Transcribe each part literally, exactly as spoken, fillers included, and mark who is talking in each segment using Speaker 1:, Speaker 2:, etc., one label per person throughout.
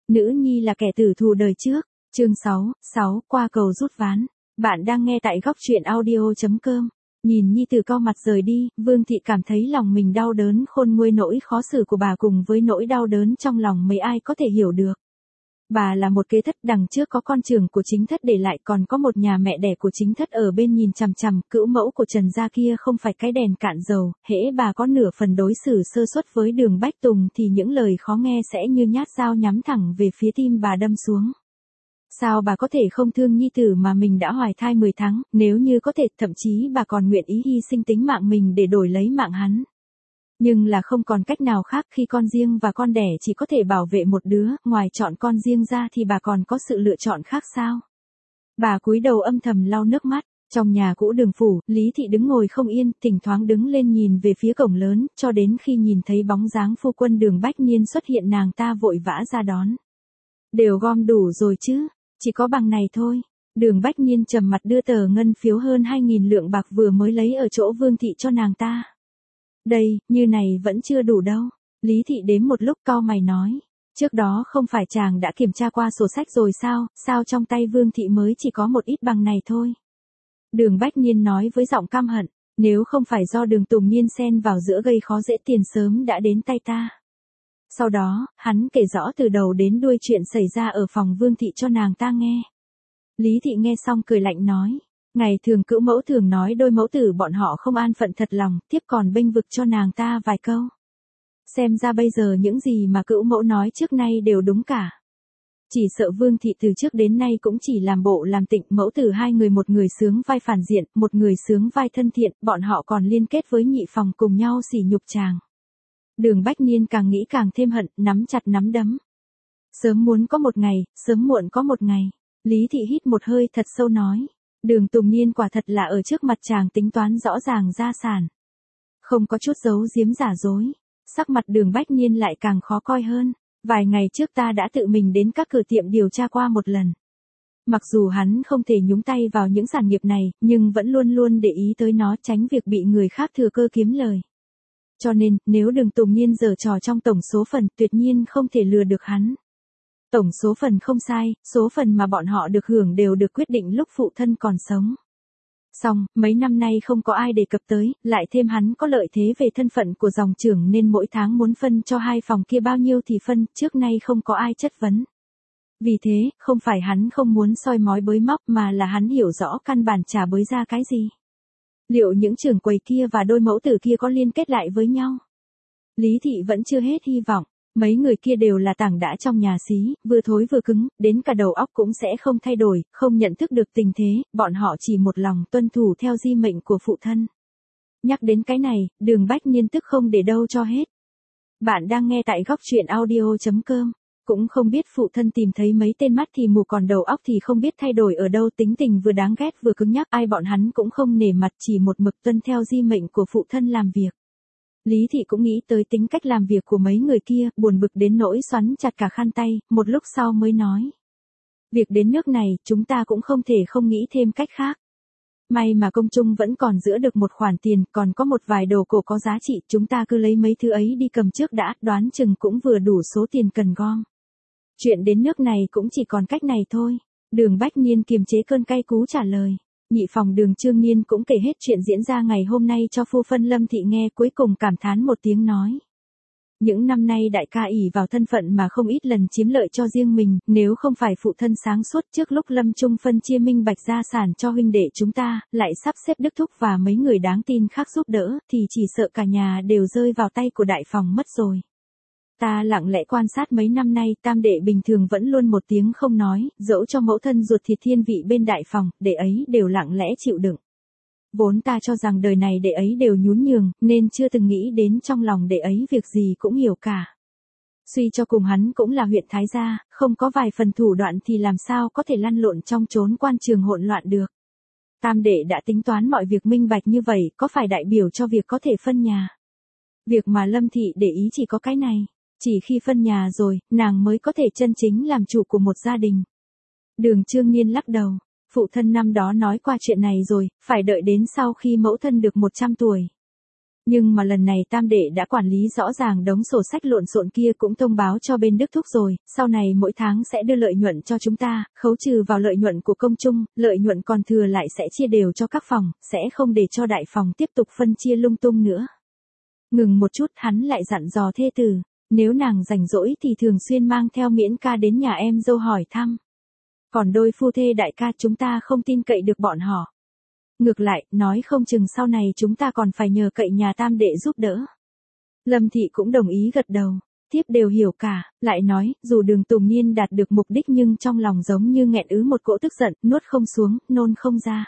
Speaker 1: Nữ nhi là kẻ tử thù đời trước. Chương sáu, sáu, qua cầu rút ván. Bạn đang nghe tại góc truyện audio chấm com. Nhìn nhi tử cau mặt rời đi, Vương Thị cảm thấy lòng mình đau đớn khôn nguôi, nỗi khó xử của bà cùng với nỗi đau đớn trong lòng mấy ai có thể hiểu được. Bà là một kế thất, đằng trước có con trưởng của chính thất để lại, còn có một nhà mẹ đẻ của chính thất ở bên nhìn chằm chằm. Cữu mẫu của Trần gia kia không phải cái đèn cạn dầu, hễ bà có nửa phần đối xử sơ suất với Đường Bách Tùng thì những lời khó nghe sẽ như nhát dao nhắm thẳng về phía tim bà đâm xuống. Sao bà có thể không thương nhi tử mà mình đã hoài thai mười tháng, nếu như có thể, thậm chí bà còn nguyện ý hy sinh tính mạng mình để đổi lấy mạng hắn. Nhưng là không còn cách nào khác, khi con riêng và con đẻ chỉ có thể bảo vệ một đứa, ngoài chọn con riêng ra thì bà còn có sự lựa chọn khác sao? Bà cúi đầu âm thầm lau nước mắt. Trong nhà cũ Đường phủ, Lý Thị đứng ngồi không yên, thỉnh thoảng đứng lên nhìn về phía cổng lớn, cho đến khi nhìn thấy bóng dáng phu quân Đường Bách Nhiên xuất hiện, nàng ta vội vã ra đón. Đều gom đủ rồi chứ, chỉ có bằng này thôi. Đường Bách Nhiên trầm mặt đưa tờ ngân phiếu hơn hai nghìn lượng bạc vừa mới lấy ở chỗ Vương Thị cho nàng ta. Đây, như này vẫn chưa đủ đâu. Lý Thị đếm một lúc cau mày nói. Trước đó không phải chàng đã kiểm tra qua sổ sách rồi sao, sao trong tay Vương Thị mới chỉ có một ít bằng này thôi. Đường Bách Nhiên nói với giọng căm hận, nếu không phải do Đường Tùng Niên xen vào giữa gây khó dễ, tiền sớm đã đến tay ta. Sau đó, hắn kể rõ từ đầu đến đuôi chuyện xảy ra ở phòng Vương Thị cho nàng ta nghe. Lý Thị nghe xong cười lạnh nói, ngày thường cữu mẫu thường nói đôi mẫu tử bọn họ không an phận thật lòng, tiếp còn bênh vực cho nàng ta vài câu. Xem ra bây giờ những gì mà cữu mẫu nói trước nay đều đúng cả. Chỉ sợ Vương Thị từ trước đến nay cũng chỉ làm bộ làm tịnh, mẫu tử hai người, một người sướng vai phản diện, một người sướng vai thân thiện, bọn họ còn liên kết với nhị phòng cùng nhau sỉ nhục chàng. Đường Bách Nhiên càng nghĩ càng thêm hận, nắm chặt nắm đấm. Sớm muốn có một ngày, sớm muộn có một ngày. Lý Thị hít một hơi thật sâu nói. Đường Tùng Niên quả thật là ở trước mặt chàng tính toán rõ ràng gia sản. Không có chút giấu giếm giả dối. Sắc mặt Đường Bách Nhiên lại càng khó coi hơn. Vài ngày trước ta đã tự mình đến các cửa tiệm điều tra qua một lần. Mặc dù hắn không thể nhúng tay vào những sản nghiệp này, nhưng vẫn luôn luôn để ý tới nó, tránh việc bị người khác thừa cơ kiếm lời. Cho nên, nếu Đường Tùng Niên giở trò trong tổng số phần, tuyệt nhiên không thể lừa được hắn. Tổng số phần không sai, số phần mà bọn họ được hưởng đều được quyết định lúc phụ thân còn sống. Xong, mấy năm nay không có ai đề cập tới, lại thêm hắn có lợi thế về thân phận của dòng trưởng nên mỗi tháng muốn phân cho hai phòng kia bao nhiêu thì phân, trước nay không có ai chất vấn. Vì thế, không phải hắn không muốn soi mói bới móc mà là hắn hiểu rõ căn bản chả bới ra cái gì. Liệu những trưởng quầy kia và đôi mẫu tử kia có liên kết lại với nhau? Lý Thị vẫn chưa hết hy vọng. Mấy người kia đều là tảng đá trong nhà xí, vừa thối vừa cứng, đến cả đầu óc cũng sẽ không thay đổi, không nhận thức được tình thế, bọn họ chỉ một lòng tuân thủ theo di mệnh của phụ thân. Nhắc đến cái này, Đường Bách Nhiên tức không để đâu cho hết. Bạn đang nghe tại góc truyện audio chấm com. Cũng không biết phụ thân tìm thấy mấy tên mắt thì mù, còn đầu óc thì không biết thay đổi ở đâu, tính tình vừa đáng ghét vừa cứng nhắc, ai bọn hắn cũng không nể mặt, chỉ một mực tuân theo di mệnh của phụ thân làm việc. Lý Thị cũng nghĩ tới tính cách làm việc của mấy người kia, buồn bực đến nỗi xoắn chặt cả khăn tay, một lúc sau mới nói. Việc đến nước này, chúng ta cũng không thể không nghĩ thêm cách khác. May mà công chung vẫn còn giữ được một khoản tiền, còn có một vài đồ cổ có giá trị, chúng ta cứ lấy mấy thứ ấy đi cầm trước đã, đoán chừng cũng vừa đủ số tiền cần gom. Chuyện đến nước này cũng chỉ còn cách này thôi. Đường Bách Nhiên kiềm chế cơn cay cú trả lời. Nhị phòng Đường Trương Niên cũng kể hết chuyện diễn ra ngày hôm nay cho phu phân Lâm Thị nghe, cuối cùng cảm thán một tiếng nói. Những năm nay đại ca ỷ vào thân phận mà không ít lần chiếm lợi cho riêng mình, nếu không phải phụ thân sáng suốt trước lúc Lâm Trung phân chia minh bạch gia sản cho huynh đệ chúng ta, lại sắp xếp Đức Thúc và mấy người đáng tin khác giúp đỡ, thì chỉ sợ cả nhà đều rơi vào tay của đại phòng mất rồi. Ta lặng lẽ quan sát mấy năm nay, tam đệ bình thường vẫn luôn một tiếng không nói, dẫu cho mẫu thân ruột thịt thiên vị bên đại phòng, đệ ấy đều lặng lẽ chịu đựng. Vốn ta cho rằng đời này đệ ấy đều nhún nhường, nên chưa từng nghĩ đến trong lòng đệ ấy việc gì cũng hiểu cả. Suy cho cùng hắn cũng là huyện Thái gia, không có vài phần thủ đoạn thì làm sao có thể lăn lộn trong chốn quan trường hỗn loạn được. Tam đệ đã tính toán mọi việc minh bạch như vậy, có phải đại biểu cho việc có thể phân nhà? Việc mà Lâm Thị để ý chỉ có cái này. Chỉ khi phân nhà rồi, nàng mới có thể chân chính làm chủ của một gia đình. Đường Trương Niên lắc đầu. Phụ thân năm đó nói qua chuyện này rồi, phải đợi đến sau khi mẫu thân được một trăm tuổi. Nhưng mà lần này tam đệ đã quản lý rõ ràng đống sổ sách lộn xộn kia cũng thông báo cho bên Đức Thúc rồi, sau này mỗi tháng sẽ đưa lợi nhuận cho chúng ta, khấu trừ vào lợi nhuận của công chung, lợi nhuận còn thừa lại sẽ chia đều cho các phòng, sẽ không để cho đại phòng tiếp tục phân chia lung tung nữa. Ngừng một chút hắn lại dặn dò thê tử, nếu nàng rảnh rỗi thì thường xuyên mang theo Miễn ca đến nhà em dâu hỏi thăm. Còn đôi phu thê đại ca chúng ta không tin cậy được bọn họ. Ngược lại, nói không chừng sau này chúng ta còn phải nhờ cậy nhà tam đệ giúp đỡ. Lâm Thị cũng đồng ý gật đầu, tiếp đều hiểu cả, lại nói, dù Đường Tùng Niên đạt được mục đích nhưng trong lòng giống như nghẹn ứ một cỗ tức giận, nuốt không xuống, nôn không ra.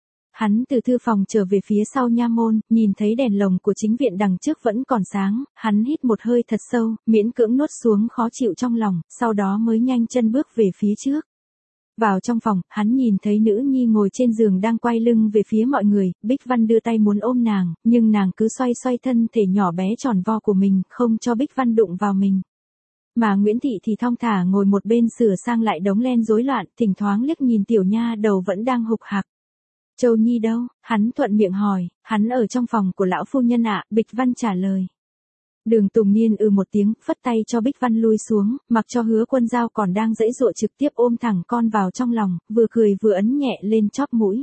Speaker 1: Hắn từ thư phòng trở về phía sau nha môn, nhìn thấy đèn lồng của chính viện đằng trước vẫn còn sáng, hắn hít một hơi thật sâu, miễn cưỡng nuốt xuống khó chịu trong lòng, sau đó mới nhanh chân bước về phía trước. Vào trong phòng, hắn nhìn thấy nữ nhi ngồi trên giường đang quay lưng về phía mọi người, Bích Văn đưa tay muốn ôm nàng, nhưng nàng cứ xoay xoay thân thể nhỏ bé tròn vo của mình, không cho Bích Văn đụng vào mình. Mà Nguyễn Thị thì thong thả ngồi một bên sửa sang lại đống len rối loạn, thỉnh thoảng liếc nhìn tiểu nha đầu vẫn đang hục hạc. Châu Nhi đâu? Hắn thuận miệng hỏi, hắn ở trong phòng của lão phu nhân ạ, Bích Văn trả lời. Đường Tùng Niên ừ một tiếng, phất tay cho Bích Văn lui xuống, mặc cho Hứa Quân Dao còn đang giãy giụa trực tiếp ôm thẳng con vào trong lòng, vừa cười vừa ấn nhẹ lên chóp mũi.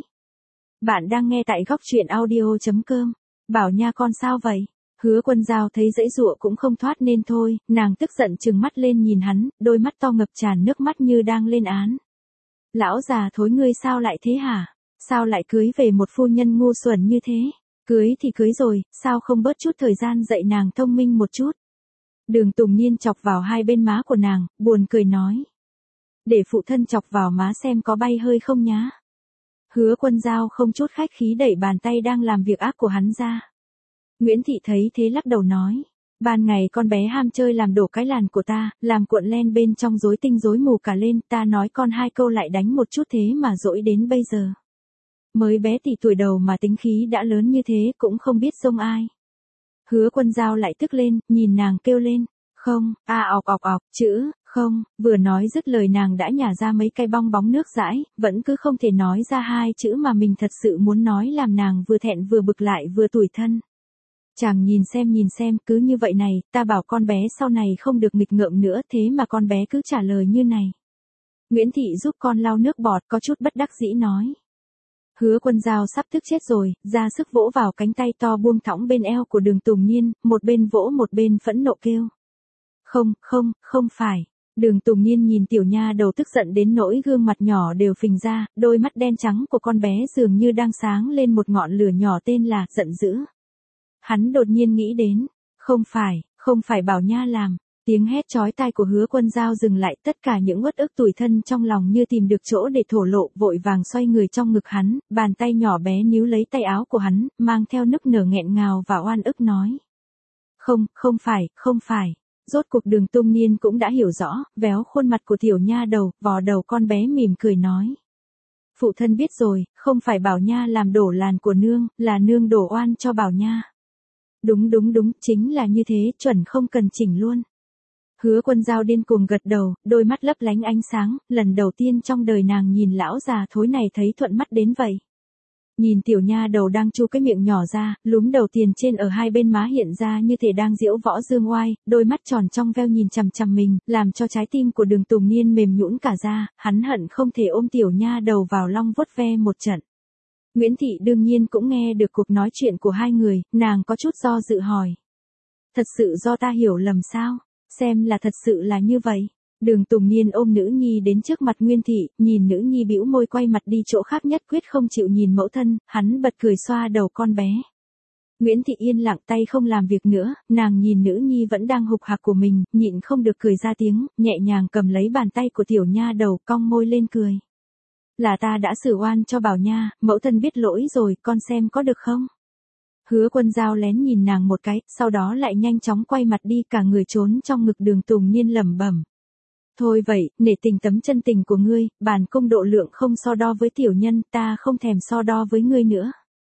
Speaker 1: Bạn đang nghe tại góc truyện audio chấm com. Bảo nha con sao vậy? Hứa Quân Dao thấy giãy giụa cũng không thoát nên thôi, nàng tức giận trừng mắt lên nhìn hắn, đôi mắt to ngập tràn nước mắt như đang lên án. Lão già thối ngươi sao lại thế hả? Sao lại cưới về một phu nhân ngu xuẩn như thế? Cưới thì cưới rồi, sao không bớt chút thời gian dạy nàng thông minh một chút? Đường Tùng Niên chọc vào hai bên má của nàng, buồn cười nói. Để phụ thân chọc vào má xem có bay hơi không nhá. Hứa Quân Dao không chút khách khí đẩy bàn tay đang làm việc ác của hắn ra. Nguyễn Thị thấy thế lắc đầu nói. Ban ngày con bé ham chơi làm đổ cái làn của ta, làm cuộn len bên trong rối tinh rối mù cả lên, ta nói con hai câu lại đánh một chút thế mà dỗi đến bây giờ. Mới bé tỷ tuổi đầu mà tính khí đã lớn như thế cũng không biết xông ai. Hứa Quân Dao lại tức lên, nhìn nàng kêu lên, không, a ọc ọc ọc, chữ, không, vừa nói dứt lời nàng đã nhả ra mấy cái bong bóng nước dãi, vẫn cứ không thể nói ra hai chữ mà mình thật sự muốn nói làm nàng vừa thẹn vừa bực lại vừa tủi thân. Chàng nhìn xem nhìn xem, cứ như vậy này, ta bảo con bé sau này không được nghịch ngợm nữa thế mà con bé cứ trả lời như này. Nguyễn Thị giúp con lau nước bọt có chút bất đắc dĩ nói. Hứa Quân Dao sắp tức chết rồi, ra sức vỗ vào cánh tay to buông thõng bên eo của Đường Tùng Niên, một bên vỗ một bên phẫn nộ kêu. Không, không, không phải. Đường Tùng Niên nhìn tiểu nha đầu tức giận đến nỗi gương mặt nhỏ đều phình ra, đôi mắt đen trắng của con bé dường như đang sáng lên một ngọn lửa nhỏ tên là giận dữ. Hắn đột nhiên nghĩ đến, không phải, không phải Bảo Nha làm. Tiếng hét chói tai của Hứa Quân Dao dừng lại, tất cả những uất ức tủi thân trong lòng như tìm được chỗ để thổ lộ, vội vàng xoay người trong ngực hắn, bàn tay nhỏ bé níu lấy tay áo của hắn, mang theo nức nở nghẹn ngào và oan ức nói. Không, không phải, không phải. Rốt cuộc Đường Tùng Niên cũng đã hiểu rõ, véo khuôn mặt của tiểu nha đầu, vò đầu con bé mỉm cười nói. Phụ thân biết rồi, không phải Bảo Nha làm đổ làn của nương, là nương đổ oan cho Bảo Nha. Đúng đúng đúng, chính là như thế, chuẩn không cần chỉnh luôn. Hứa Quân Dao điên cuồng gật đầu, đôi mắt lấp lánh ánh sáng, lần đầu tiên trong đời nàng nhìn lão già thối này thấy thuận mắt đến vậy. Nhìn tiểu nha đầu đang chu cái miệng nhỏ ra, lúm đầu tiền trên ở hai bên má hiện ra như thể đang diễu võ dương oai, đôi mắt tròn trong veo nhìn chằm chằm mình, làm cho trái tim của Đường Tùng Niên mềm nhũn cả ra, hắn hận không thể ôm tiểu nha đầu vào long vuốt ve một trận. Nguyễn Thị đương nhiên cũng nghe được cuộc nói chuyện của hai người, nàng có chút do dự hỏi. Thật sự do ta hiểu lầm sao? Xem là thật sự là như vậy. Đường Tùng Niên ôm nữ nhi đến trước mặt Nguyên Thị, nhìn nữ nhi bĩu môi quay mặt đi chỗ khác nhất quyết không chịu nhìn mẫu thân, hắn bật cười xoa đầu con bé. Nguyễn Thị yên lặng tay không làm việc nữa, nàng nhìn nữ nhi vẫn đang hục hạc của mình, nhịn không được cười ra tiếng, nhẹ nhàng cầm lấy bàn tay của tiểu nha đầu cong môi lên cười. Là ta đã xử oan cho Bảo Nha, mẫu thân biết lỗi rồi, con xem có được không? Hứa Quân Dao lén nhìn nàng một cái, sau đó lại nhanh chóng quay mặt đi cả người trốn trong ngực Đường Tùng Niên lẩm bẩm. Thôi vậy, nể tình tấm chân tình của ngươi, bản công độ lượng không so đo với tiểu nhân, ta không thèm so đo với ngươi nữa.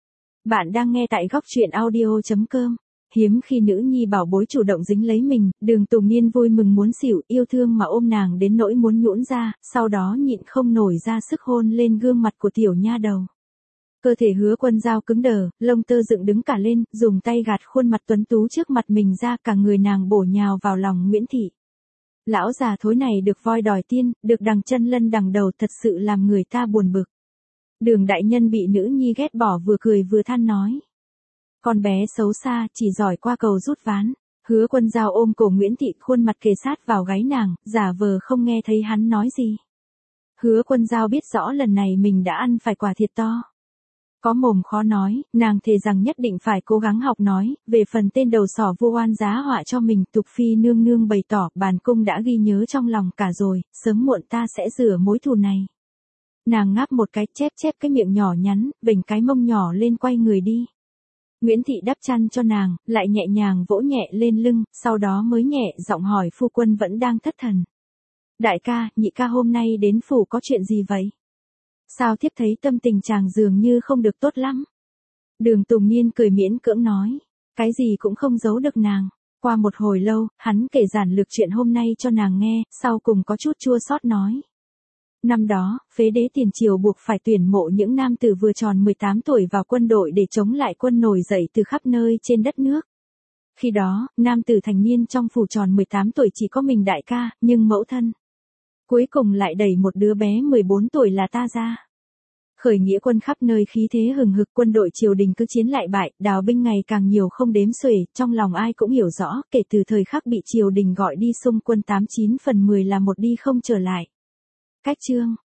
Speaker 1: Bạn đang nghe tại góc truyện audio chấm com. Hiếm khi nữ nhi bảo bối chủ động dính lấy mình, Đường Tùng Niên vui mừng muốn xỉu, yêu thương mà ôm nàng đến nỗi muốn nhũn ra, sau đó nhịn không nổi ra sức hôn lên gương mặt của tiểu nha đầu. Cơ thể Hứa Quân Dao cứng đờ, lông tơ dựng đứng cả lên, dùng tay gạt khuôn mặt tuấn tú trước mặt mình ra, cả người nàng bổ nhào vào lòng Nguyễn Thị. Lão già thối này được voi đòi tiên, được đằng chân lân đằng đầu, thật sự làm người ta buồn bực. Đường đại nhân bị nữ nhi ghét bỏ vừa cười vừa than nói. Con bé xấu xa, chỉ giỏi qua cầu rút ván. Hứa Quân Dao ôm cổ Nguyễn Thị, khuôn mặt kề sát vào gáy nàng, giả vờ không nghe thấy hắn nói gì. Hứa Quân Dao biết rõ lần này mình đã ăn phải quả thiệt to. Có mồm khó nói, nàng thề rằng nhất định phải cố gắng học nói, về phần tên đầu sỏ vu oan giá họa cho mình, Tục Phi nương nương bày tỏ, bản cung đã ghi nhớ trong lòng cả rồi, sớm muộn ta sẽ rửa mối thù này. Nàng ngáp một cái, chép chép cái miệng nhỏ nhắn, vểnh cái mông nhỏ lên quay người đi. Nguyễn Thị đắp chăn cho nàng, lại nhẹ nhàng vỗ nhẹ lên lưng, sau đó mới nhẹ giọng hỏi phu quân vẫn đang thất thần. Đại ca, nhị ca hôm nay đến phủ có chuyện gì vậy? Sao thiếp thấy tâm tình chàng dường như không được tốt lắm? Đường Tùng Niên cười miễn cưỡng nói, cái gì cũng không giấu được nàng. Qua một hồi lâu, hắn kể giản lược chuyện hôm nay cho nàng nghe, sau cùng có chút chua xót nói. Năm đó, phế đế tiền triều buộc phải tuyển mộ những nam tử vừa tròn mười tám tuổi vào quân đội để chống lại quân nổi dậy từ khắp nơi trên đất nước. Khi đó, nam tử thành niên trong phủ tròn mười tám tuổi chỉ có mình đại ca, nhưng mẫu thân cuối cùng lại đẩy một đứa bé mười bốn tuổi là ta ra. Khởi nghĩa quân khắp nơi khí thế hừng hực, quân đội triều đình cứ chiến lại bại, đào binh ngày càng nhiều không đếm xuể, trong lòng ai cũng hiểu rõ, kể từ thời khắc bị triều đình gọi đi xung quân tám chín phần mười là một đi không trở lại. Cách chương